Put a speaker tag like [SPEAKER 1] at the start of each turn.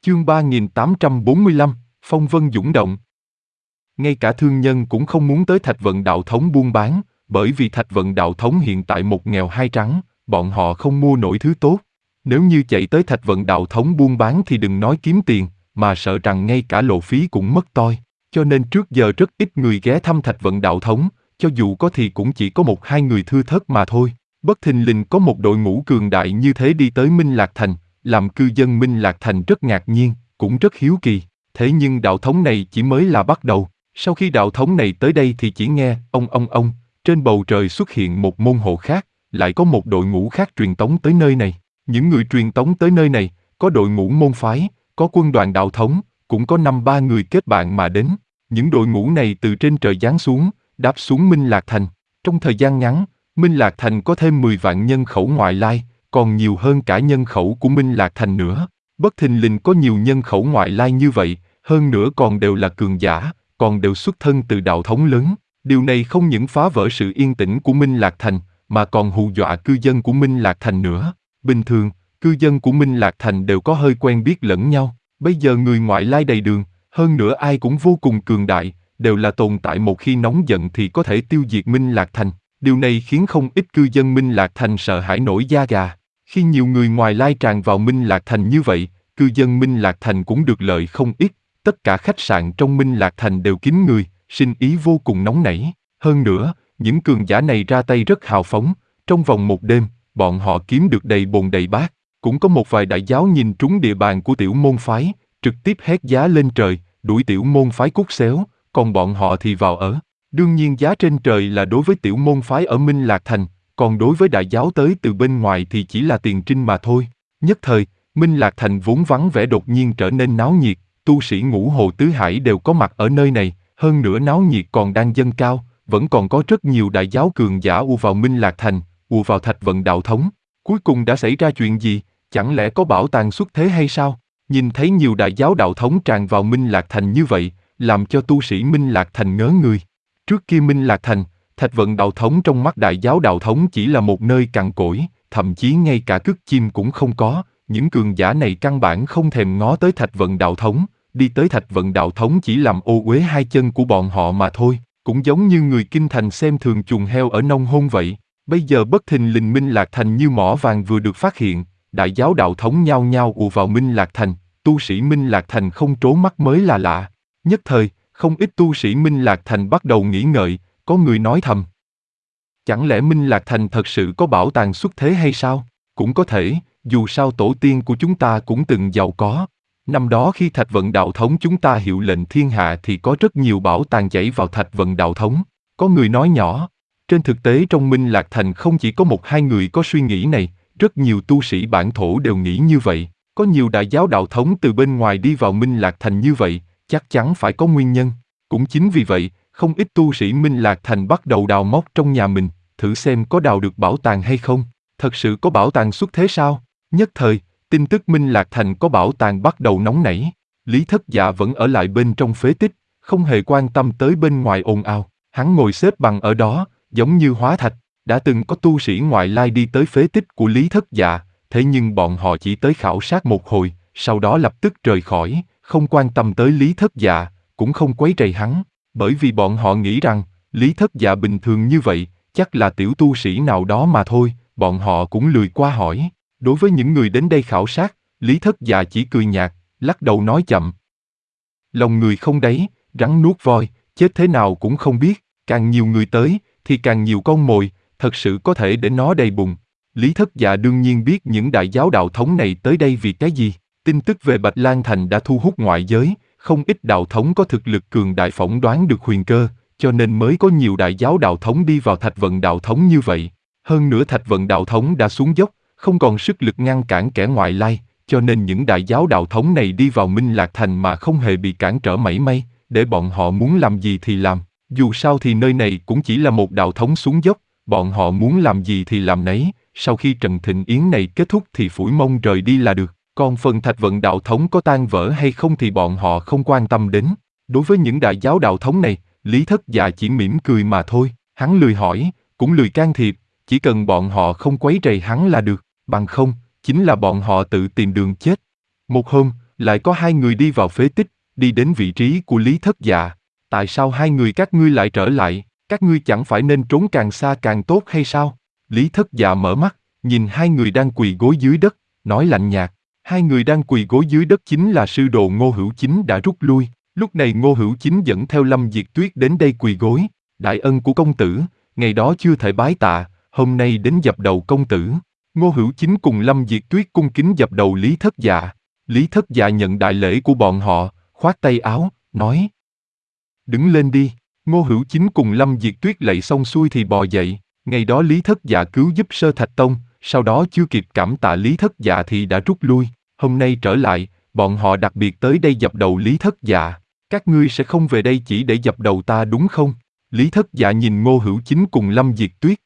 [SPEAKER 1] Chương 3845, phong vân dũng động. Ngay cả thương nhân cũng không muốn tới Thạch Vận Đạo Thống buôn bán, bởi vì Thạch Vận Đạo Thống hiện tại một nghèo hai trắng, bọn họ không mua nổi thứ tốt. Nếu như chạy tới Thạch Vận Đạo Thống buôn bán thì đừng nói kiếm tiền, mà sợ rằng ngay cả lộ phí cũng mất toi. Cho nên trước giờ rất ít người ghé thăm Thạch Vận Đạo Thống, cho dù có thì cũng chỉ có một hai người thưa thớt mà thôi. Bất thình lình có một đội ngũ cường đại như thế đi tới Minh Lạc Thành, làm cư dân Minh Lạc Thành rất ngạc nhiên, cũng rất hiếu kỳ. Thế nhưng đạo thống này chỉ mới là bắt đầu. Sau khi đạo thống này tới đây thì chỉ nghe ông, trên bầu trời xuất hiện một môn hộ khác, lại có một đội ngũ khác truyền tống tới nơi này. Những người truyền tống tới nơi này, có đội ngũ môn phái, có quân đoàn đạo thống, cũng có 5-3 người kết bạn mà đến. Những đội ngũ này từ trên trời giáng xuống, đáp xuống Minh Lạc Thành. Trong thời gian ngắn, Minh Lạc Thành có thêm 10 vạn nhân khẩu ngoại lai, còn nhiều hơn cả nhân khẩu của Minh Lạc Thành nữa. Bất thình lình có nhiều nhân khẩu ngoại lai như vậy, hơn nữa còn đều là cường giả, còn đều xuất thân từ đạo thống lớn. Điều này không những phá vỡ sự yên tĩnh của Minh Lạc Thành, mà còn hù dọa cư dân của Minh Lạc Thành nữa. Bình thường, cư dân của Minh Lạc Thành đều có hơi quen biết lẫn nhau. Bây giờ người ngoại lai đầy đường, hơn nữa ai cũng vô cùng cường đại, đều là tồn tại một khi nóng giận thì có thể tiêu diệt Minh Lạc Thành. Điều này khiến không ít cư dân Minh Lạc Thành sợ hãi nổi da gà. Khi nhiều người ngoài lai tràn vào Minh Lạc Thành như vậy, cư dân Minh Lạc Thành cũng được lợi không ít. Tất cả khách sạn trong Minh Lạc Thành đều kín người, sinh ý vô cùng nóng nảy. Hơn nữa, những cường giả này ra tay rất hào phóng. Trong vòng một đêm, bọn họ kiếm được đầy bồn đầy bát. Cũng có một vài đại giáo nhìn trúng địa bàn của tiểu môn phái, trực tiếp hét giá lên trời, đuổi tiểu môn phái cút xéo, còn bọn họ thì vào ở. Đương nhiên giá trên trời là đối với tiểu môn phái ở Minh Lạc Thành, còn đối với đại giáo tới từ bên ngoài thì chỉ là tiền trinh mà thôi. Nhất thời, Minh Lạc Thành vốn vắng vẻ đột nhiên trở nên náo nhiệt, tu sĩ ngũ hồ tứ hải đều có mặt ở nơi này, hơn nữa náo nhiệt còn đang dâng cao, vẫn còn có rất nhiều đại giáo cường giả ùa vào Minh Lạc Thành, ùa vào Thạch Vận Đạo Thống. Cuối cùng đã xảy ra chuyện gì? Chẳng lẽ có bảo tàng xuất thế hay sao? Nhìn thấy nhiều đại giáo đạo thống tràn vào Minh Lạc Thành như vậy, làm cho tu sĩ Minh Lạc Thành ngớ người. Trước kia Minh Lạc Thành, Thạch Vận Đạo Thống trong mắt đại giáo đạo thống chỉ là một nơi cằn cỗi, thậm chí ngay cả cứt chim cũng không có. Những cường giả này căn bản không thèm ngó tới Thạch Vận Đạo Thống, đi tới Thạch Vận Đạo Thống chỉ làm ô uế hai chân của bọn họ mà thôi, cũng giống như người kinh thành xem thường chuồng heo ở nông thôn vậy. Bây giờ bất thình lình Minh Lạc Thành như mỏ vàng vừa được phát hiện, đại giáo đạo thống nhao nhao ùa vào Minh Lạc Thành, tu sĩ Minh Lạc Thành không trố mắt mới là lạ. Nhất thời, không ít tu sĩ Minh Lạc Thành bắt đầu nghĩ ngợi, có người nói thầm. Chẳng lẽ Minh Lạc Thành thật sự có bảo tàng xuất thế hay sao? Cũng có thể, dù sao tổ tiên của chúng ta cũng từng giàu có. Năm đó khi Thạch Vận Đạo Thống chúng ta hiệu lệnh thiên hạ thì có rất nhiều bảo tàng chảy vào Thạch Vận Đạo Thống. Có người nói nhỏ. Trên thực tế trong Minh Lạc Thành không chỉ có một hai người có suy nghĩ này, rất nhiều tu sĩ bản thổ đều nghĩ như vậy. Có nhiều đại giáo đạo thống từ bên ngoài đi vào Minh Lạc Thành như vậy, chắc chắn phải có nguyên nhân. Cũng chính vì vậy, không ít tu sĩ Minh Lạc Thành bắt đầu đào móc trong nhà mình, thử xem có đào được bảo tàng hay không. Thật sự có bảo tàng xuất thế sao? Nhất thời, tin tức Minh Lạc Thành có bảo tàng bắt đầu nóng nảy. Lý Thất Dạ vẫn ở lại bên trong phế tích, không hề quan tâm tới bên ngoài ồn ào. Hắn ngồi xếp bằng ở đó, giống như hóa thạch. Đã từng có tu sĩ ngoại lai đi tới phế tích của Lý Thất Dạ, thế nhưng bọn họ chỉ tới khảo sát một hồi, sau đó lập tức rời khỏi, không quan tâm tới Lý Thất Dạ, cũng không quấy rầy hắn, bởi vì bọn họ nghĩ rằng, Lý Thất Dạ bình thường như vậy, chắc là tiểu tu sĩ nào đó mà thôi, bọn họ cũng lười qua hỏi. Đối với những người đến đây khảo sát, Lý Thất Dạ chỉ cười nhạt, lắc đầu nói chậm. Lòng người không đáy, rắn nuốt voi, chết thế nào cũng không biết, càng nhiều người tới, thì càng nhiều con mồi, thật sự có thể để nó đầy bụng. Lý Thất Dạ đương nhiên biết những đại giáo đạo thống này tới đây vì cái gì. Tin tức về Bạch Lan Thành đã thu hút ngoại giới, không ít đạo thống có thực lực cường đại phỏng đoán được huyền cơ, cho nên mới có nhiều đại giáo đạo thống đi vào Thạch Vận Đạo Thống như vậy. Hơn nữa Thạch Vận Đạo Thống đã xuống dốc, không còn sức lực ngăn cản kẻ ngoại lai, cho nên những đại giáo đạo thống này đi vào Minh Lạc Thành mà không hề bị cản trở mảy may, để bọn họ muốn làm gì thì làm. Dù sao thì nơi này cũng chỉ là một đạo thống xuống dốc, bọn họ muốn làm gì thì làm nấy, sau khi trận thịnh yến này kết thúc thì phủi mông rời đi là được. Còn phần Thạch Vận Đạo Thống có tan vỡ hay không thì bọn họ không quan tâm đến. Đối với những đại giáo đạo thống này, Lý Thất Dạ chỉ mỉm cười mà thôi, hắn lười hỏi, cũng lười can thiệp, chỉ cần bọn họ không quấy rầy hắn là được, bằng không, chính là bọn họ tự tìm đường chết. Một hôm, lại có hai người đi vào phế tích, đi đến vị trí của Lý Thất Dạ. Tại sao hai người các ngươi lại trở lại? Các ngươi chẳng phải nên trốn càng xa càng tốt hay sao? Lý Thất Dạ mở mắt, nhìn hai người đang quỳ gối dưới đất, nói lạnh nhạt. Hai người đang quỳ gối dưới đất chính là sư đồ Ngô Hữu Chính đã rút lui. Lúc này Ngô Hữu Chính dẫn theo Lâm Diệt Tuyết đến đây quỳ gối. Đại ân của công tử, ngày đó chưa thể bái tạ, hôm nay đến dập đầu công tử. Ngô Hữu Chính cùng Lâm Diệt Tuyết cung kính dập đầu Lý Thất Dạ. Lý Thất Dạ nhận đại lễ của bọn họ, khoát tay áo, nói. Đứng lên đi. Ngô Hữu Chính cùng Lâm Diệt Tuyết lạy xong xuôi thì bò dậy. Ngày đó Lý Thất Dạ cứu giúp Sơ Thạch Tông, sau đó chưa kịp cảm tạ Lý Thất Dạ thì đã rút lui. Hôm nay trở lại, bọn họ đặc biệt tới đây dập đầu Lý Thất Dạ. Các ngươi sẽ không về đây chỉ để dập đầu ta đúng không? Lý Thất Dạ nhìn Ngô Hữu Chính cùng Lâm Diệt Tuyết,